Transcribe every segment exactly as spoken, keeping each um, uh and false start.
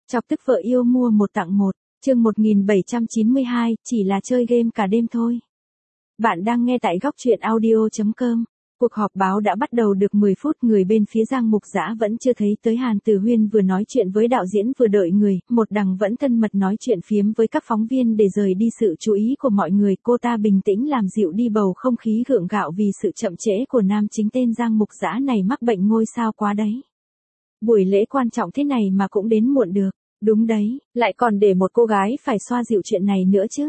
Chọc tức vợ yêu mua một tặng một, chương một nghìn bảy trăm chín mươi hai, chỉ là chơi game cả đêm thôi. Bạn đang nghe tại góc truyện audio chấm com. Cuộc họp báo đã bắt đầu được mười phút, người bên phía Giang Mục Dã vẫn chưa thấy tới. Hàn Tử Huyên vừa nói chuyện với đạo diễn vừa đợi người, một đằng vẫn thân mật nói chuyện phiếm với các phóng viên để rời đi sự chú ý của mọi người. Cô ta bình tĩnh làm dịu đi bầu không khí gượng gạo vì sự chậm trễ của nam chính tên Giang Mục Dã này mắc bệnh ngôi sao quá đấy. Buổi lễ quan trọng thế này mà cũng đến muộn được. Đúng đấy, lại còn để một cô gái phải xoa dịu chuyện này nữa chứ.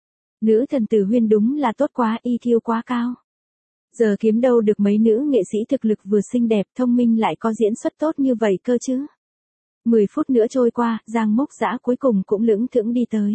Nữ thần Tử Huyên đúng là tốt quá, i kiu quá cao. Giờ kiếm đâu được mấy nữ nghệ sĩ thực lực vừa xinh đẹp, thông minh lại có diễn xuất tốt như vậy cơ chứ. mười phút nữa trôi qua, Giang Mục Dã cuối cùng cũng lững thững đi tới.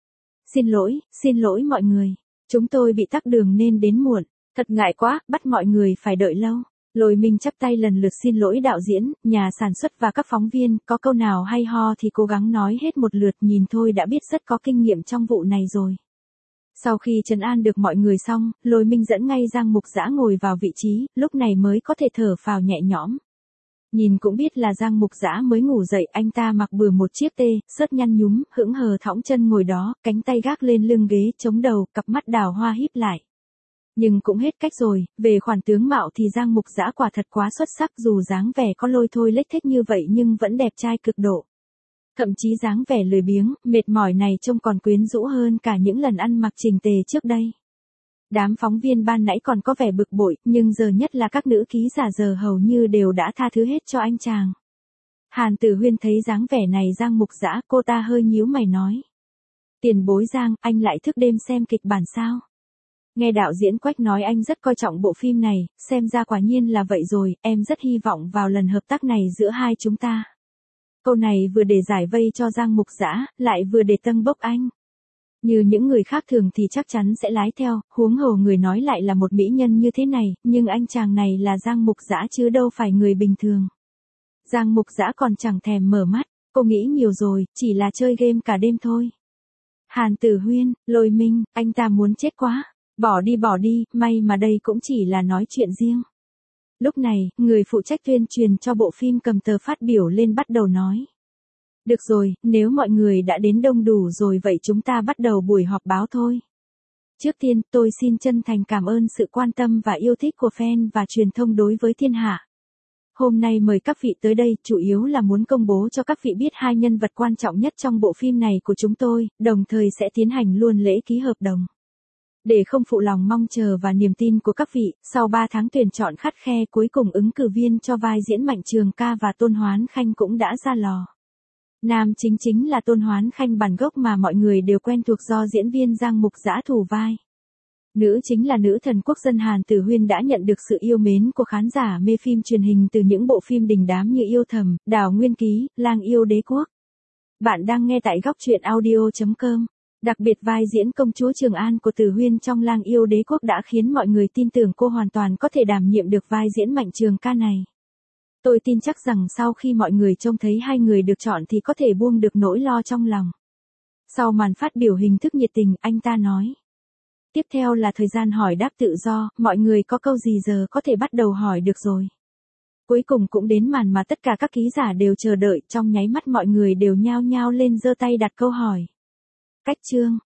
Xin lỗi, xin lỗi mọi người. Chúng tôi bị tắc đường nên đến muộn. Thật ngại quá, bắt mọi người phải đợi lâu. Lôi Minh chắp tay lần lượt xin lỗi đạo diễn, nhà sản xuất và các phóng viên, có câu nào hay ho thì cố gắng nói hết một lượt, nhìn thôi đã biết rất có kinh nghiệm trong vụ này rồi. Sau khi trấn an được mọi người xong, Lôi Minh dẫn ngay Giang Mục Dã ngồi vào vị trí, lúc này mới có thể thở phào nhẹ nhõm. Nhìn cũng biết là Giang Mục Dã mới ngủ dậy, anh ta mặc bừa một chiếc tê, sớt nhăn nhúm, hững hờ thõng chân ngồi đó, cánh tay gác lên lưng ghế, chống đầu, cặp mắt đào hoa híp lại. Nhưng cũng hết cách rồi, về khoản tướng mạo thì Giang Mục Dã quả thật quá xuất sắc, dù dáng vẻ có lôi thôi lếch thếch như vậy nhưng vẫn đẹp trai cực độ. Thậm chí dáng vẻ lười biếng, mệt mỏi này trông còn quyến rũ hơn cả những lần ăn mặc chỉnh tề trước đây. Đám phóng viên ban nãy còn có vẻ bực bội, nhưng giờ nhất là các nữ ký giả giờ hầu như đều đã tha thứ hết cho anh chàng. Hàn Tử Huyên thấy dáng vẻ này Giang Mục Dã, cô ta hơi nhíu mày nói. Tiền bối Giang, anh lại thức đêm xem kịch bản sao? Nghe đạo diễn Quách nói anh rất coi trọng bộ phim này, xem ra quả nhiên là vậy rồi, em rất hy vọng vào lần hợp tác này giữa hai chúng ta. Câu này vừa để giải vây cho Giang Mục Dã, lại vừa để tâng bốc anh. Như những người khác thường thì chắc chắn sẽ lái theo, huống hồ người nói lại là một mỹ nhân như thế này, nhưng anh chàng này là Giang Mục Dã chứ đâu phải người bình thường. Giang Mục Dã còn chẳng thèm mở mắt, cô nghĩ nhiều rồi, chỉ là chơi game cả đêm thôi. Hàn Tử Huyên, Lôi Minh, anh ta muốn chết quá. Bỏ đi bỏ đi, may mà đây cũng chỉ là nói chuyện riêng. Lúc này, người phụ trách tuyên truyền cho bộ phim cầm tờ phát biểu lên bắt đầu nói. Được rồi, nếu mọi người đã đến đông đủ rồi vậy chúng ta bắt đầu buổi họp báo thôi. Trước tiên, tôi xin chân thành cảm ơn sự quan tâm và yêu thích của fan và truyền thông đối với thiên hạ. Hôm nay mời các vị tới đây chủ yếu là muốn công bố cho các vị biết hai nhân vật quan trọng nhất trong bộ phim này của chúng tôi, đồng thời sẽ tiến hành luôn lễ ký hợp đồng. Để không phụ lòng mong chờ và niềm tin của các vị, sau ba tháng tuyển chọn khắt khe cuối cùng ứng cử viên cho vai diễn Mạnh Trường Ca và Tôn Hoán Khanh cũng đã ra lò. Nam chính chính là Tôn Hoán Khanh bản gốc mà mọi người đều quen thuộc do diễn viên Giang Mục Dã thủ vai. Nữ chính là nữ thần quốc dân Hàn Tử Huyên đã nhận được sự yêu mến của khán giả mê phim truyền hình từ những bộ phim đình đám như Yêu Thầm, Đào Nguyên Ký, Lang Yêu Đế Quốc. Bạn đang nghe tại góc truyện audio chấm com. Đặc biệt vai diễn công chúa Trường An của Tử Huyên trong Lang Yêu Đế Quốc đã khiến mọi người tin tưởng cô hoàn toàn có thể đảm nhiệm được vai diễn Mạnh Trường Ca này. Tôi tin chắc rằng sau khi mọi người trông thấy hai người được chọn thì có thể buông được nỗi lo trong lòng. Sau màn phát biểu hình thức nhiệt tình, anh ta nói. Tiếp theo là thời gian hỏi đáp tự do, mọi người có câu gì giờ có thể bắt đầu hỏi được rồi. Cuối cùng cũng đến màn mà tất cả các ký giả đều chờ đợi, trong nháy mắt mọi người đều nhao nhao lên giơ tay đặt câu hỏi. Cách chương,